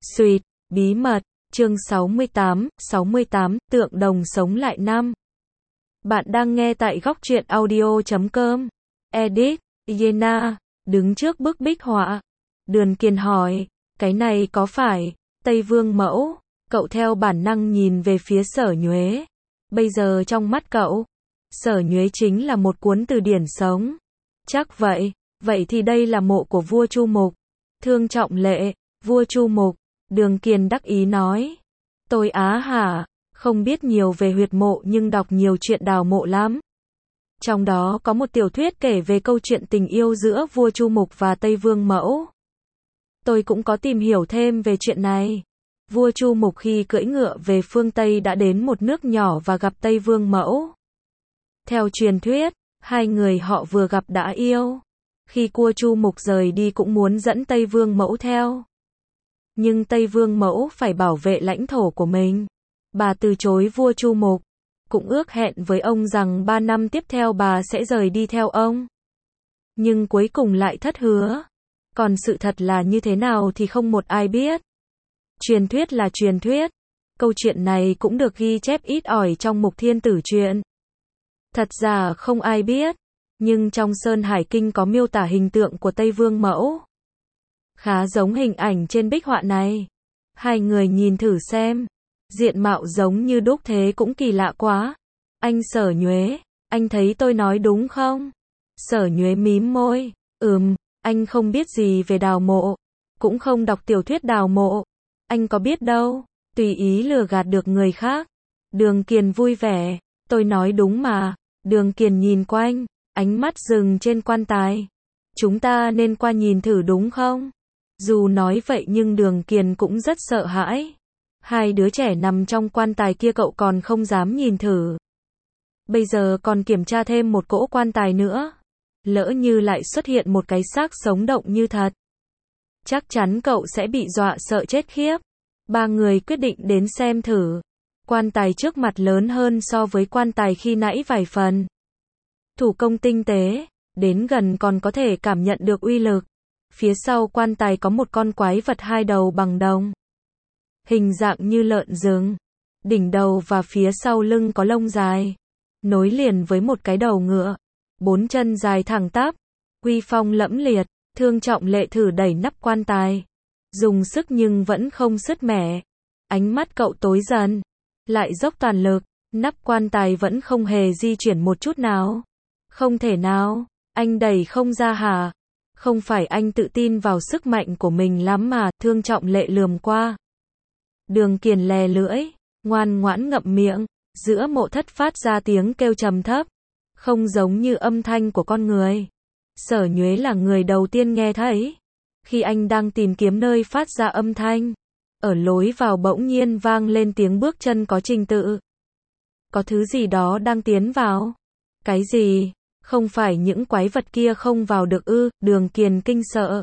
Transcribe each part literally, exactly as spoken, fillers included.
Xuyệt, bí mật, chương sáu mươi tám, sáu mươi tám, tượng đồng sống lại năm. Bạn đang nghe tại góc truyện audio chấm com. Edit, Yena, đứng trước bức bích họa. Đường Kiền hỏi, cái này có phải Tây Vương mẫu? Cậu theo bản năng nhìn về phía Sở Nhuế. Bây giờ trong mắt cậu, Sở Nhuế chính là một cuốn từ điển sống. Chắc vậy, vậy thì đây là mộ của vua Chu Mục. Thương Trọng Lệ, vua Chu Mục. Đường Kiền đắc ý nói. Tôi á hả, không biết nhiều về huyệt mộ nhưng đọc nhiều chuyện đào mộ lắm. Trong đó có một tiểu thuyết kể về câu chuyện tình yêu giữa vua Chu Mục và Tây Vương mẫu. Tôi cũng có tìm hiểu thêm về chuyện này. Vua Chu Mục khi cưỡi ngựa về phương Tây đã đến một nước nhỏ và gặp Tây Vương mẫu. Theo truyền thuyết, hai người họ vừa gặp đã yêu. Khi vua Chu Mục rời đi cũng muốn dẫn Tây Vương mẫu theo. Nhưng Tây Vương mẫu phải bảo vệ lãnh thổ của mình. Bà từ chối vua Chu Mục, cũng ước hẹn với ông rằng ba năm tiếp theo bà sẽ rời đi theo ông. Nhưng cuối cùng lại thất hứa. Còn sự thật là như thế nào thì không một ai biết. Truyền thuyết là truyền thuyết. Câu chuyện này cũng được ghi chép ít ỏi trong Mục Thiên Tử truyện. Thật ra không ai biết. Nhưng trong Sơn Hải Kinh có miêu tả hình tượng của Tây Vương mẫu. Khá giống hình ảnh trên bích họa này. Hai người nhìn thử xem. Diện mạo giống như đúc thế cũng kỳ lạ quá. Anh Sở Nhuế, anh thấy tôi nói đúng không? Sở Nhuế mím môi. Ừm, anh không biết gì về đào mộ. Cũng không đọc tiểu thuyết đào mộ. Anh có biết đâu. Tùy ý lừa gạt được người khác. Đường Kiền vui vẻ. Tôi nói đúng mà. Đường Kiền nhìn quanh. Ánh mắt dừng trên quan tài. Chúng ta nên qua nhìn thử đúng không? Dù nói vậy nhưng Đường Kiền cũng rất sợ hãi. Hai đứa trẻ nằm trong quan tài kia cậu còn không dám nhìn thử. Bây giờ còn kiểm tra thêm một cỗ quan tài nữa. Lỡ như lại xuất hiện một cái xác sống động như thật. Chắc chắn cậu sẽ bị dọa sợ chết khiếp. Ba người quyết định đến xem thử. Quan tài trước mặt lớn hơn so với quan tài khi nãy vài phần. Thủ công tinh tế, đến gần còn có thể cảm nhận được uy lực. Phía sau quan tài có một con quái vật hai đầu bằng đồng. Hình dạng như lợn rừng. Đỉnh đầu và phía sau lưng có lông dài. Nối liền với một cái đầu ngựa. Bốn chân dài thẳng tắp. Uy phong lẫm liệt. Thương Trọng Lệ thử đẩy nắp quan tài. Dùng sức nhưng vẫn không sứt mẻ. Ánh mắt cậu tối dần. Lại dốc toàn lực. Nắp quan tài vẫn không hề di chuyển một chút nào. Không thể nào. Anh đẩy không ra hả? Không phải anh tự tin vào sức mạnh của mình lắm mà. Thương Trọng Lệ lườm qua. Đường Kiền lè lưỡi, ngoan ngoãn ngậm miệng. Giữa mộ thất phát ra tiếng kêu trầm thấp. Không giống như âm thanh của con người. Sở Nhuế là người đầu tiên nghe thấy. Khi anh đang tìm kiếm nơi phát ra âm thanh, ở lối vào bỗng nhiên vang lên tiếng bước chân có trình tự. Có thứ gì đó đang tiến vào. Cái gì? Không phải những quái vật kia không vào được ư? Đường Kiền kinh sợ.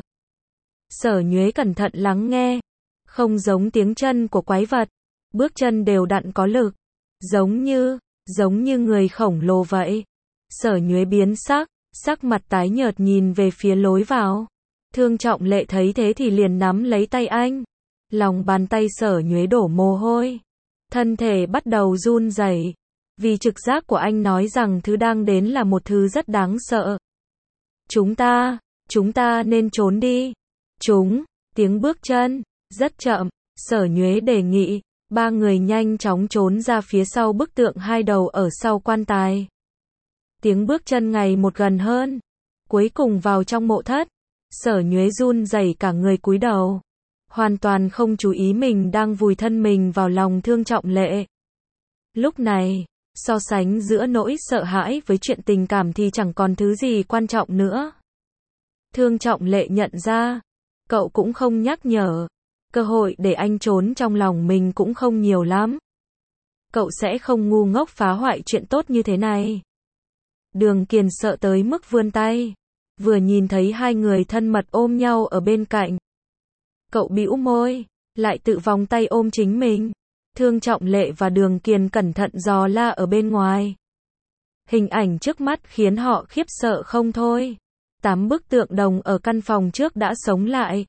Sở Nhuế cẩn thận lắng nghe. Không giống tiếng chân của quái vật. Bước chân đều đặn có lực. Giống như, giống như người khổng lồ vậy. Sở Nhuế biến sắc, sắc mặt tái nhợt nhìn về phía lối vào. Thương Trọng Lệ thấy thế thì liền nắm lấy tay anh. Lòng bàn tay Sở Nhuế đổ mồ hôi. Thân thể bắt đầu run rẩy. Vì trực giác của anh nói rằng thứ đang đến là một thứ rất đáng sợ. Chúng ta, chúng ta nên trốn đi. Chúng, tiếng bước chân, rất chậm. Sở Nhuế đề nghị. Ba người nhanh chóng trốn ra phía sau bức tượng hai đầu ở sau quan tài. Tiếng bước chân ngày một gần hơn. Cuối cùng vào trong mộ thất. Sở Nhuế run rẩy cả người cúi đầu. Hoàn toàn không chú ý mình đang vùi thân mình vào lòng Thương Trọng Lệ. Lúc này, so sánh giữa nỗi sợ hãi với chuyện tình cảm thì chẳng còn thứ gì quan trọng nữa. Thương Trọng Lệ nhận ra. Cậu cũng không nhắc nhở. Cơ hội để anh trốn trong lòng mình cũng không nhiều lắm. Cậu sẽ không ngu ngốc phá hoại chuyện tốt như thế này. Đường Kiền sợ tới mức vươn tay. Vừa nhìn thấy hai người thân mật ôm nhau ở bên cạnh. Cậu bĩu môi. Lại tự vòng tay ôm chính mình. Thương Trọng Lệ và Đường Kiền cẩn thận dò la ở bên ngoài. Hình ảnh trước mắt khiến họ khiếp sợ không thôi. Tám bức tượng đồng ở căn phòng trước đã sống lại.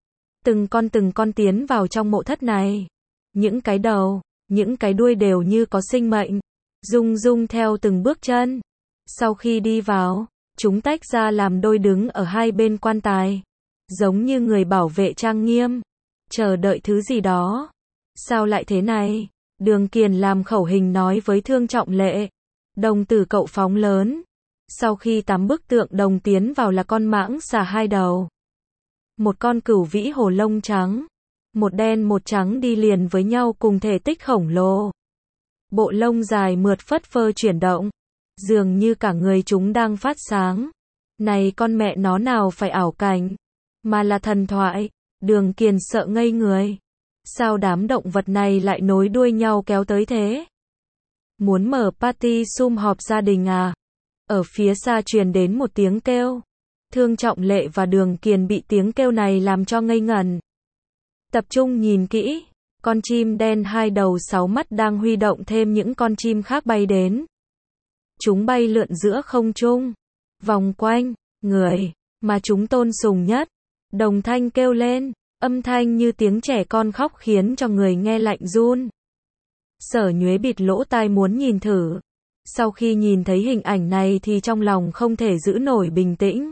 Từng con từng con tiến vào trong mộ thất này. Những cái đầu, những cái đuôi đều như có sinh mệnh, rung rung theo từng bước chân. Sau khi đi vào, chúng tách ra làm đôi đứng ở hai bên quan tài, giống như người bảo vệ trang nghiêm, chờ đợi thứ gì đó. Sao lại thế này? Đường Kiền làm khẩu hình nói với Thương Trọng Lệ. Đồng tử cậu phóng lớn. Sau khi tám bức tượng đồng tiến vào là con mãng xà hai đầu, một con cửu vĩ hồ lông trắng, một đen một trắng đi liền với nhau cùng thể tích khổng lồ. Bộ lông dài mượt phất phơ chuyển động, dường như cả người chúng đang phát sáng. Này con mẹ nó nào phải ảo cảnh, mà là thần thoại. Đường Kiền sợ ngây người. Sao đám động vật này lại nối đuôi nhau kéo tới thế? Muốn mở party sum họp gia đình à? Ở phía xa truyền đến một tiếng kêu. Thương Trọng Lệ và Đường Kiền bị tiếng kêu này làm cho ngây ngẩn. Tập trung nhìn kỹ, con chim đen hai đầu sáu mắt đang huy động thêm những con chim khác bay đến. Chúng bay lượn giữa không trung, vòng quanh người mà chúng tôn sùng nhất. Đồng thanh kêu lên, âm thanh như tiếng trẻ con khóc khiến cho người nghe lạnh run. Sở Nhuế bịt lỗ tai muốn nhìn thử. Sau khi nhìn thấy hình ảnh này thì trong lòng không thể giữ nổi bình tĩnh.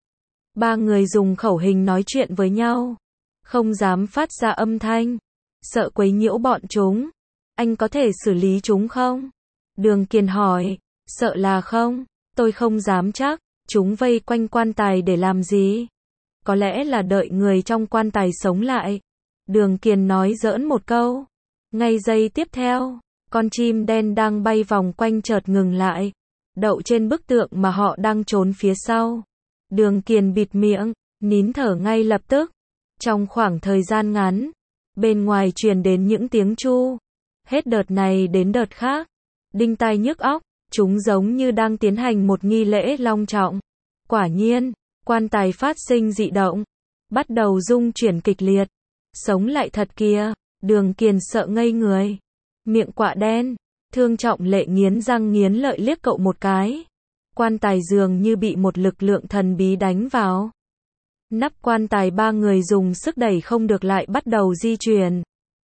Ba người dùng khẩu hình nói chuyện với nhau, không dám phát ra âm thanh, sợ quấy nhiễu bọn chúng. Anh có thể xử lý chúng không? Đường Kiền hỏi. Sợ là không, tôi không dám chắc. Chúng vây quanh quan tài để làm gì? Có lẽ là đợi người trong quan tài sống lại. Đường Kiền nói giỡn một câu. Ngay giây tiếp theo, con chim đen đang bay vòng quanh chợt ngừng lại, đậu trên bức tượng mà họ đang trốn phía sau. Đường Kiền bịt miệng, nín thở ngay lập tức. Trong khoảng thời gian ngắn, bên ngoài truyền đến những tiếng chu, hết đợt này đến đợt khác, đinh tai nhức óc. Chúng giống như đang tiến hành một nghi lễ long trọng. Quả nhiên, quan tài phát sinh dị động, bắt đầu rung chuyển kịch liệt. Sống lại thật kìa. Đường Kiền sợ ngây người. Miệng quạ đen. Thương Trọng Lệ nghiến răng nghiến lợi liếc cậu một cái. Quan tài dường như bị một lực lượng thần bí đánh vào. Nắp quan tài ba người dùng sức đẩy không được lại bắt đầu di chuyển.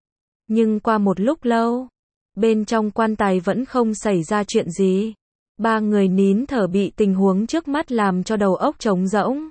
Nhưng qua một lúc lâu, bên trong quan tài vẫn không xảy ra chuyện gì. Ba người nín thở bị tình huống trước mắt làm cho đầu óc trống rỗng.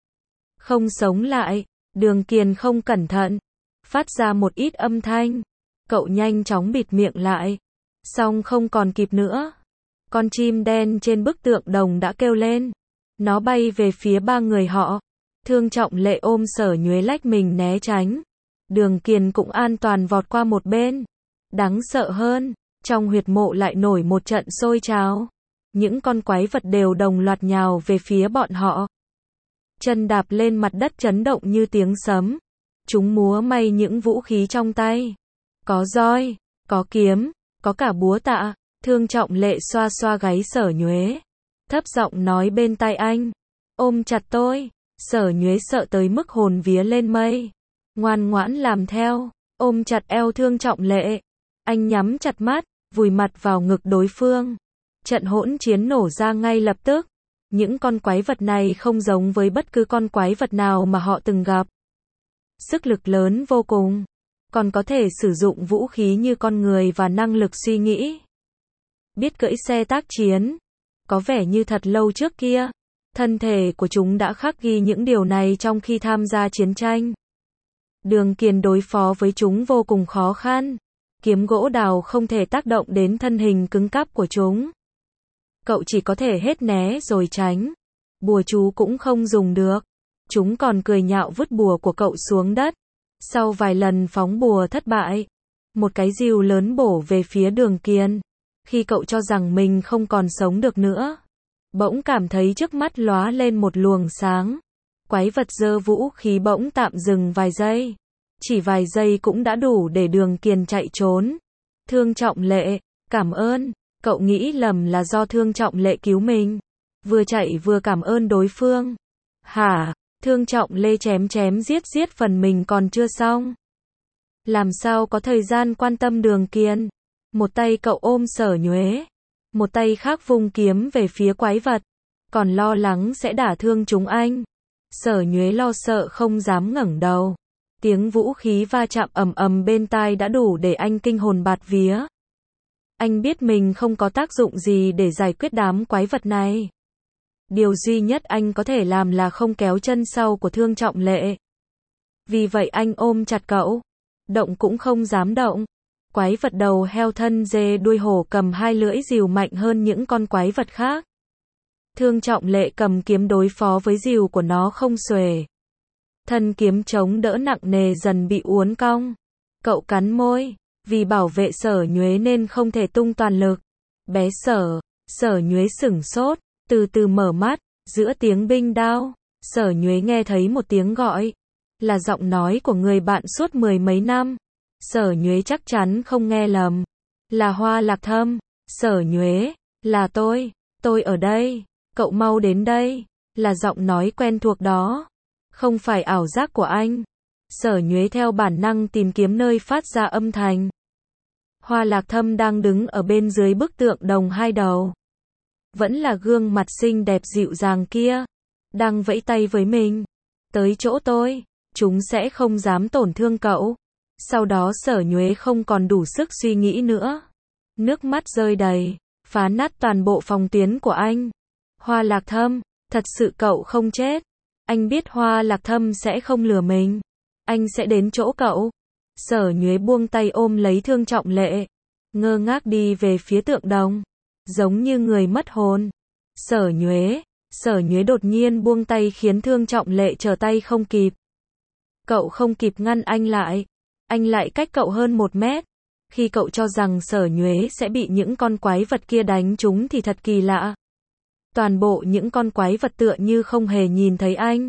Không sống lại. Đường Kiền không cẩn thận, phát ra một ít âm thanh. Cậu nhanh chóng bịt miệng lại. Xong không còn kịp nữa. Con chim đen trên bức tượng đồng đã kêu lên. Nó bay về phía ba người họ. Thương Trọng Lệ ôm Sở Nhuế lách mình né tránh. Đường Kiền cũng an toàn vọt qua một bên. Đáng sợ hơn, trong huyệt mộ lại nổi một trận sôi trào. Những con quái vật đều đồng loạt nhào về phía bọn họ. Chân đạp lên mặt đất chấn động như tiếng sấm. Chúng múa may những vũ khí trong tay. Có roi, có kiếm, có cả búa tạ. Thương Trọng Lệ xoa xoa gáy Sở Nhuế, thấp giọng nói bên tai anh. Ôm chặt tôi. Sở Nhuế sợ tới mức hồn vía lên mây. Ngoan ngoãn làm theo, ôm chặt eo Thương Trọng Lệ. Anh nhắm chặt mắt, vùi mặt vào ngực đối phương. Trận hỗn chiến nổ ra ngay lập tức. Những con quái vật này không giống với bất cứ con quái vật nào mà họ từng gặp. Sức lực lớn vô cùng, còn có thể sử dụng vũ khí như con người và năng lực suy nghĩ. Biết cưỡi xe tác chiến. Có vẻ như thật lâu trước kia, thân thể của chúng đã khắc ghi những điều này trong khi tham gia chiến tranh. Đường Kiền đối phó với chúng vô cùng khó khăn. Kiếm gỗ đào không thể tác động đến thân hình cứng cáp của chúng. Cậu chỉ có thể hết né rồi tránh. Bùa chú cũng không dùng được. Chúng còn cười nhạo vứt bùa của cậu xuống đất. Sau vài lần phóng bùa thất bại, một cái rìu lớn bổ về phía Đường Kiền. Khi cậu cho rằng mình không còn sống được nữa, bỗng cảm thấy trước mắt lóa lên một luồng sáng. Quái vật giơ vũ khí bỗng tạm dừng vài giây. Chỉ vài giây cũng đã đủ để Đường Kiền chạy trốn. Thương Trọng Lệ, cảm ơn. Cậu nghĩ lầm là do Thương Trọng Lệ cứu mình. Vừa chạy vừa cảm ơn đối phương. Hả? Thương Trọng Lê chém chém giết giết phần mình còn chưa xong. Làm sao có thời gian quan tâm Đường Kiền. Một tay cậu ôm Sở Nhuế, một tay khác vung kiếm về phía quái vật, còn lo lắng sẽ đả thương chúng anh. Sở Nhuế lo sợ không dám ngẩng đầu. Tiếng vũ khí va chạm ầm ầm bên tai đã đủ để anh kinh hồn bạt vía. Anh biết mình không có tác dụng gì để giải quyết đám quái vật này. Điều duy nhất anh có thể làm là không kéo chân sau của Thương Trọng Lệ. Vì vậy anh ôm chặt cậu. Động cũng không dám động. Quái vật đầu heo thân dê đuôi hổ cầm hai lưỡi rìu mạnh hơn những con quái vật khác. Thương Trọng Lệ cầm kiếm đối phó với rìu của nó không xuể. Thân kiếm chống đỡ nặng nề dần bị uốn cong. Cậu cắn môi. Vì bảo vệ Sở Nhuế nên không thể tung toàn lực. Bé Sở, Sở Nhuế sửng sốt, từ từ mở mắt, giữa tiếng binh đao. Sở Nhuế nghe thấy một tiếng gọi. Là giọng nói của người bạn suốt mười mấy năm. Sở Nhuế chắc chắn không nghe lầm. Là Hoa Lạc Thâm. Sở Nhuế, là tôi, tôi ở đây, cậu mau đến đây. Là giọng nói quen thuộc đó. Không phải ảo giác của anh. Sở Nhuế theo bản năng tìm kiếm nơi phát ra âm thanh. Hoa Lạc Thâm đang đứng ở bên dưới bức tượng đồng hai đầu. Vẫn là gương mặt xinh đẹp dịu dàng kia. Đang vẫy tay với mình. Tới chỗ tôi, chúng sẽ không dám tổn thương cậu. Sau đó Sở Nhuế không còn đủ sức suy nghĩ nữa. Nước mắt rơi đầy, phá nát toàn bộ phòng tuyến của anh. Hoa Lạc Thâm, thật sự cậu không chết. Anh biết Hoa Lạc Thâm sẽ không lừa mình. Anh sẽ đến chỗ cậu. Sở Nhuế buông tay ôm lấy Thương Trọng Lệ. Ngơ ngác đi về phía tượng đồng. Giống như người mất hồn. Sở Nhuế. Sở Nhuế đột nhiên buông tay khiến Thương Trọng Lệ trở tay không kịp. Cậu không kịp ngăn anh lại. Anh lại cách cậu hơn một mét. Khi cậu cho rằng Sở Nhuế sẽ bị những con quái vật kia đánh trúng thì thật kỳ lạ. Toàn bộ những con quái vật tựa như không hề nhìn thấy anh.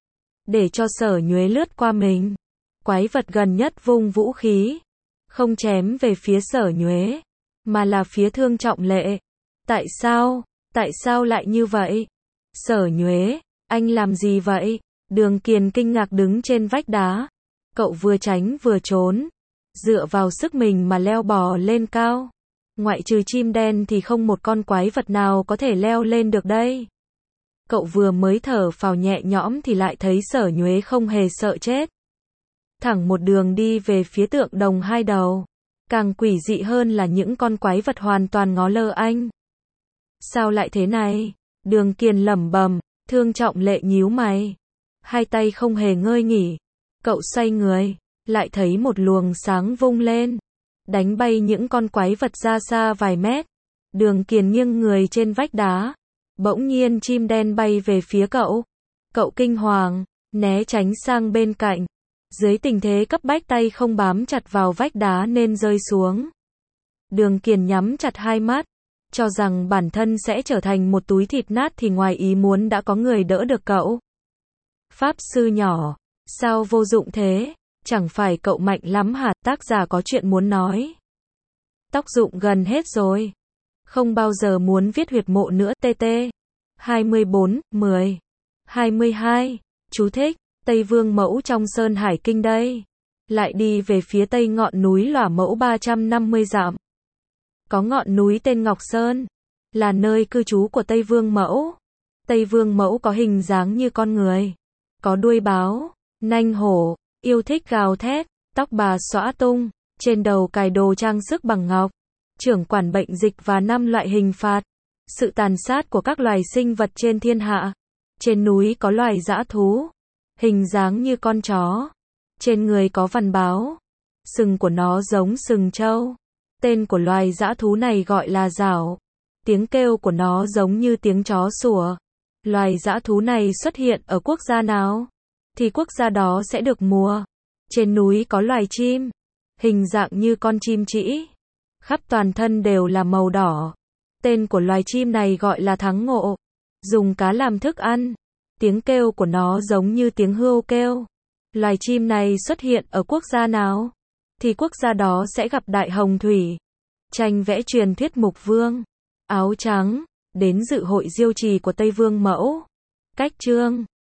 Để cho Sở Nhuế lướt qua mình. Quái vật gần nhất vung vũ khí. Không chém về phía Sở Nhuế. Mà là phía Thương Trọng Lệ. Tại sao? Tại sao lại như vậy? Sở Nhuế, anh làm gì vậy? Đường Kiền kinh ngạc đứng trên vách đá. Cậu vừa tránh vừa trốn. Dựa vào sức mình mà leo bò lên cao. Ngoại trừ chim đen thì không một con quái vật nào có thể leo lên được đây. Cậu vừa mới thở phào nhẹ nhõm thì lại thấy Sở Nhuế không hề sợ chết. Thẳng một đường đi về phía tượng đồng hai đầu. Càng quỷ dị hơn là những con quái vật hoàn toàn ngó lơ anh. Sao lại thế này? Đường Kiền lẩm bẩm. Thương Trọng Lệ nhíu mày. Hai tay không hề ngơi nghỉ. Cậu xoay người. Lại thấy một luồng sáng vung lên. Đánh bay những con quái vật ra xa vài mét. Đường Kiền nghiêng người trên vách đá. Bỗng nhiên chim đen bay về phía cậu. Cậu kinh hoàng. Né tránh sang bên cạnh. Dưới tình thế cấp bách tay không bám chặt vào vách đá nên rơi xuống. Đường Kiền nhắm chặt hai mắt. Cho rằng bản thân sẽ trở thành một túi thịt nát thì ngoài ý muốn đã có người đỡ được cậu. Pháp sư nhỏ. Sao vô dụng thế? Chẳng phải cậu mạnh lắm hả? Tác giả có chuyện muốn nói. Tóc rụng gần hết rồi. Không bao giờ muốn viết huyệt mộ nữa. tê tê. hai mươi bốn, mười. hai mươi hai. Chú thích. Tây Vương Mẫu trong Sơn Hải Kinh đây. Lại đi về phía tây ngọn núi Lỏa Mẫu ba trăm năm mươi dặm. Có ngọn núi tên Ngọc Sơn. Là nơi cư trú của Tây Vương Mẫu. Tây Vương Mẫu có hình dáng như con người. Có đuôi báo, nanh hổ, yêu thích gào thét, tóc bà xõa tung, trên đầu cài đồ trang sức bằng ngọc. Trưởng quản bệnh dịch và năm loại hình phạt. Sự tàn sát của các loài sinh vật trên thiên hạ. Trên núi có loài dã thú. Hình dáng như con chó. Trên người có văn báo. Sừng của nó giống sừng trâu. Tên của loài dã thú này gọi là dảo. Tiếng kêu của nó giống như tiếng chó sủa. Loài dã thú này xuất hiện ở quốc gia nào? Thì quốc gia đó sẽ được mùa. Trên núi có loài chim. Hình dạng như con chim trĩ. Khắp toàn thân đều là màu đỏ. Tên của loài chim này gọi là thắng ngộ. Dùng cá làm thức ăn. Tiếng kêu của nó giống như tiếng hươu kêu. Loài chim này xuất hiện ở quốc gia nào? Thì quốc gia đó sẽ gặp đại hồng thủy. Tranh vẽ truyền thuyết Mục Vương. Áo trắng. Đến dự hội diêu trì của Tây Vương Mẫu. Cách chương.